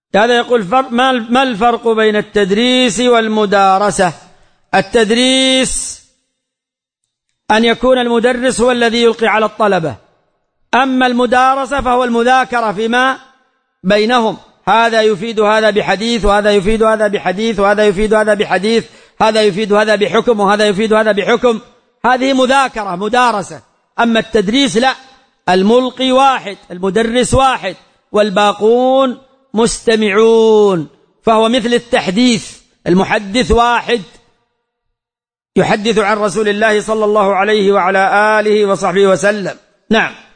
هذا يقول ما الفرق بين التدريس والمدارسة؟ التدريس أن يكون المدرس هو الذي يلقي على الطلبة، أما المدارسة فهو المذاكرة فيما بينهم، هذا يفيد هذا بحديث، وهذا يفيد هذا بحديث، وهذا يفيد هذا بحديث، هذا يفيد هذا بحكم، وهذا يفيد هذا بحكم، هذه مذاكرة مدارسة. أما التدريس لا، الملقي واحد، المدرس واحد، والباقون مستمعون، فهو مثل التحديث، المحدث واحد يحدث عن رسول الله صلى الله عليه وعلى آله وصحبه وسلم. نعم.